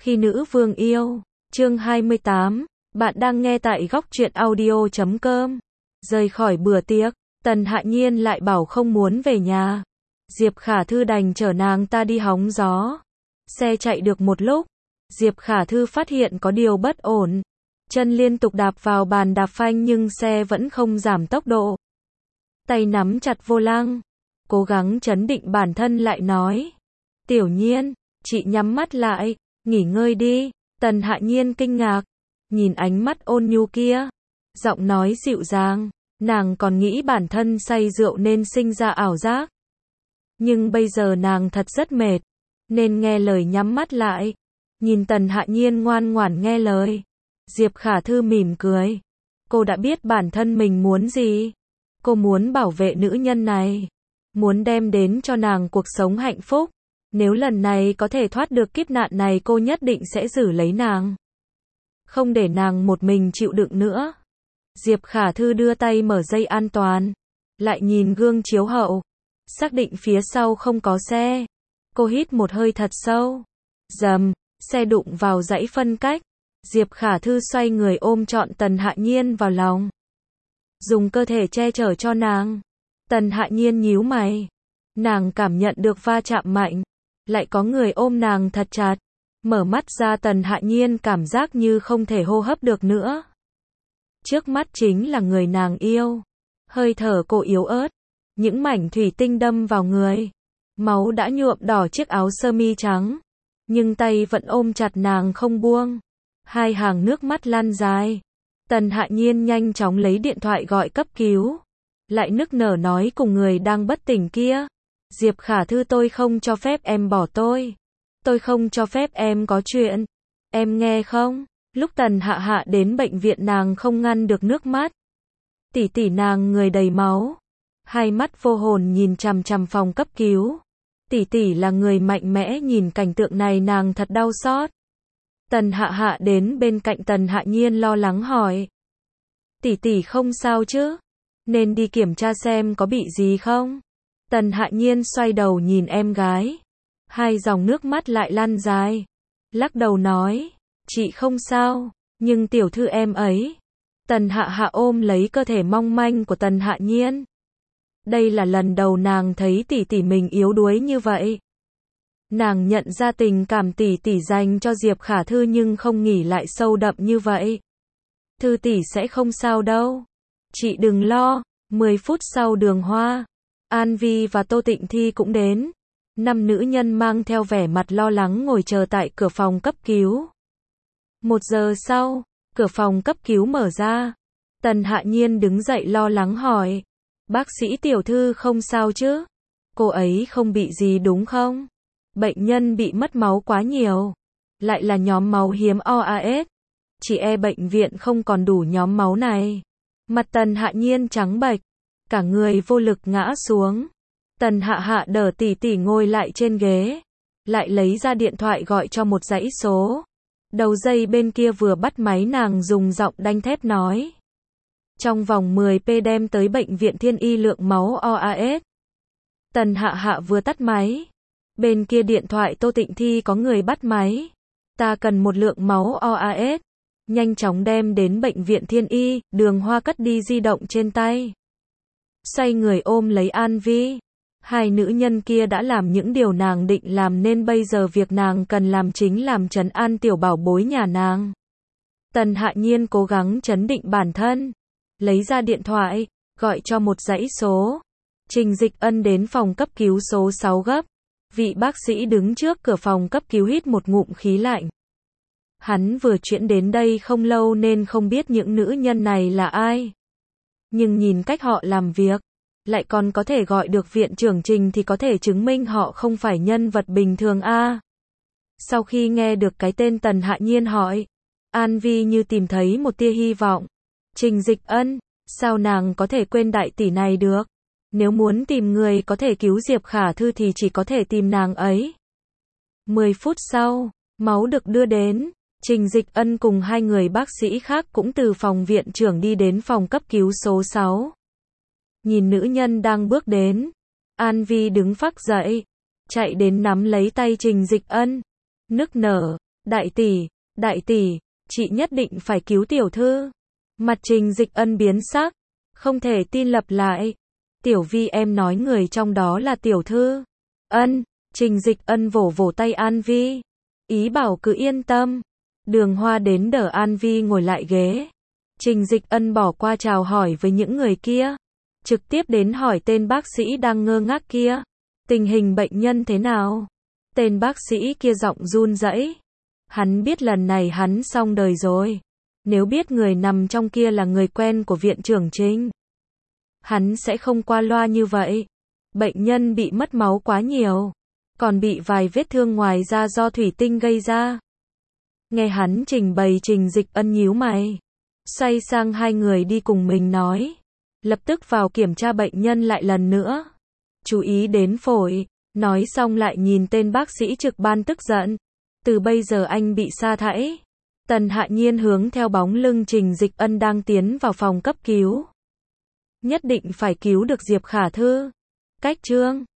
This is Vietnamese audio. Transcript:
Khi nữ vương yêu, chương 28, bạn đang nghe tại góc truyện audio.com. Rời khỏi bữa tiệc, Tần Hạ Nhiên lại bảo không muốn về nhà. Diệp Khả Thư đành chở nàng ta đi hóng gió. Xe chạy được một lúc, Diệp Khả Thư phát hiện có điều bất ổn. Chân liên tục đạp vào bàn đạp phanh nhưng xe vẫn không giảm tốc độ. Tay nắm chặt vô lăng, cố gắng trấn định bản thân lại nói. Tiểu Nhiên, chị nhắm mắt lại, nghỉ ngơi đi. Tần Hạ Nhiên kinh ngạc, nhìn ánh mắt ôn nhu kia, giọng nói dịu dàng, nàng còn nghĩ bản thân say rượu nên sinh ra ảo giác. Nhưng bây giờ nàng thật rất mệt, nên nghe lời nhắm mắt lại. Nhìn Tần Hạ Nhiên ngoan ngoãn nghe lời, Diệp Khả Thư mỉm cười. Cô đã biết bản thân mình muốn gì. Cô muốn bảo vệ nữ nhân này, muốn đem đến cho nàng cuộc sống hạnh phúc. Nếu lần này có thể thoát được kiếp nạn này cô nhất định sẽ giữ lấy nàng. Không để nàng một mình chịu đựng nữa. Diệp Khả Thư đưa tay mở dây an toàn, lại nhìn gương chiếu hậu, xác định phía sau không có xe. Cô hít một hơi thật sâu. Rầm, xe đụng vào dãy phân cách. Diệp Khả Thư xoay người ôm trọn Tần Hạ Nhiên vào lòng, dùng cơ thể che chở cho nàng. Tần Hạ Nhiên nhíu mày. Nàng cảm nhận được va chạm mạnh, lại có người ôm nàng thật chặt. Mở mắt ra Tần Hạ Nhiên cảm giác như không thể hô hấp được nữa. Trước mắt chính là người nàng yêu. Hơi thở cô yếu ớt, những mảnh thủy tinh đâm vào người. Máu đã nhuộm đỏ chiếc áo sơ mi trắng, nhưng tay vẫn ôm chặt nàng không buông. Hai hàng nước mắt lăn dài. Tần Hạ Nhiên nhanh chóng lấy điện thoại gọi cấp cứu, lại nức nở nói cùng người đang bất tỉnh kia. Diệp Khả Thư, tôi không cho phép em bỏ tôi. Tôi không cho phép em có chuyện. Em nghe không? Lúc Tần Hạ Hạ đến bệnh viện nàng không ngăn được nước mắt. Tỷ tỷ nàng người đầy máu, hai mắt vô hồn nhìn chằm chằm phòng cấp cứu. Tỷ tỷ là người mạnh mẽ, nhìn cảnh tượng này nàng thật đau xót. Tần Hạ Hạ đến bên cạnh Tần Hạ Nhiên lo lắng hỏi. Tỷ tỷ không sao chứ? Nên đi kiểm tra xem có bị gì không? Tần Hạ Nhiên xoay đầu nhìn em gái. Hai dòng nước mắt lại lăn dài. Lắc đầu nói. Chị không sao, nhưng tiểu thư em ấy. Tần Hạ Hạ ôm lấy cơ thể mong manh của Tần Hạ Nhiên. Đây là lần đầu nàng thấy tỷ tỷ mình yếu đuối như vậy. Nàng nhận ra tình cảm tỷ tỷ dành cho Diệp Khả Thư nhưng không nghĩ lại sâu đậm như vậy. Thư tỷ sẽ không sao đâu. Chị đừng lo. 10 phút sau Đường Hoa, An Vi và Tô Tịnh Thi cũng đến. 5 nữ nhân mang theo vẻ mặt lo lắng ngồi chờ tại cửa phòng cấp cứu. 1 giờ sau, cửa phòng cấp cứu mở ra. Tần Hạ Nhiên đứng dậy lo lắng hỏi. Bác sĩ tiểu thư không sao chứ? Cô ấy không bị gì đúng không? Bệnh nhân bị mất máu quá nhiều. Lại là nhóm máu hiếm OAS. Chỉ bệnh viện không còn đủ nhóm máu này. Mặt Tần Hạ Nhiên trắng bệch, cả người vô lực ngã xuống. Tần Hạ Hạ đỡ tỷ tỷ ngồi lại trên ghế, lại lấy ra điện thoại gọi cho một dãy số. Đầu dây bên kia vừa bắt máy nàng dùng giọng đanh thép nói. Trong vòng 10p đem tới bệnh viện Thiên Y lượng máu OAS. Tần Hạ Hạ vừa tắt máy. Bên kia điện thoại Tô Tịnh Thi có người bắt máy. Ta cần một lượng máu OAS. Nhanh chóng đem đến bệnh viện Thiên Y. Đường Hoa cất đi di động trên tay, xoay người ôm lấy An Vi. Hai nữ nhân kia đã làm những điều nàng định làm nên bây giờ việc nàng cần làm chính làm trấn an tiểu bảo bối nhà nàng. Tần Hạ Nhiên cố gắng trấn định bản thân, lấy ra điện thoại, gọi cho một dãy số. Trình Dịch Ân đến phòng cấp cứu số 6 gấp. Vị bác sĩ đứng trước cửa phòng cấp cứu hít một ngụm khí lạnh. Hắn vừa chuyển đến đây không lâu nên không biết những nữ nhân này là ai. Nhưng nhìn cách họ làm việc, lại còn có thể gọi được viện trưởng Trình thì có thể chứng minh họ không phải nhân vật bình thường a. Sau khi nghe được cái tên Tần Hạ Nhiên hỏi, An Vi như tìm thấy một tia hy vọng. Trình Dịch Ân, sao nàng có thể quên đại tỷ này được? Nếu muốn tìm người có thể cứu Diệp Khả Thư thì chỉ có thể tìm nàng ấy. 10 phút sau, máu được đưa đến. Trình Dịch Ân cùng hai người bác sĩ khác cũng từ phòng viện trưởng đi đến phòng cấp cứu số 6. Nhìn nữ nhân đang bước đến, An Vi đứng phác dậy, chạy đến nắm lấy tay Trình Dịch Ân, nức nở, Đại tỷ, chị nhất định phải cứu tiểu thư. Mặt Trình Dịch Ân biến sắc, không thể tin lặp lại. Tiểu Vi em nói người trong đó là tiểu thư. Ân, Trình Dịch Ân vỗ vỗ tay An Vi. Ý bảo cứ yên tâm. Đường Hoa đến đỡ An Vi ngồi lại ghế. Trình Dịch Ân bỏ qua chào hỏi với những người kia. Trực tiếp đến hỏi tên bác sĩ đang ngơ ngác kia. Tình hình bệnh nhân thế nào? Tên bác sĩ kia giọng run rẩy. Hắn biết lần này hắn xong đời rồi. Nếu biết người nằm trong kia là người quen của viện trưởng Trình, hắn sẽ không qua loa như vậy. Bệnh nhân bị mất máu quá nhiều, còn bị vài vết thương ngoài da do thủy tinh gây ra. Nghe hắn trình bày, Trình Dịch Ân nhíu mày, xoay sang hai người đi cùng mình nói. Lập tức vào kiểm tra bệnh nhân lại lần nữa. Chú ý đến phổi. Nói xong lại nhìn tên bác sĩ trực ban tức giận. Từ bây giờ anh bị sa thải. Tần Hạ Nhiên hướng theo bóng lưng Trình Dịch Ân đang tiến vào phòng cấp cứu. Nhất định phải cứu được Diệp Khả Thư. Cách chương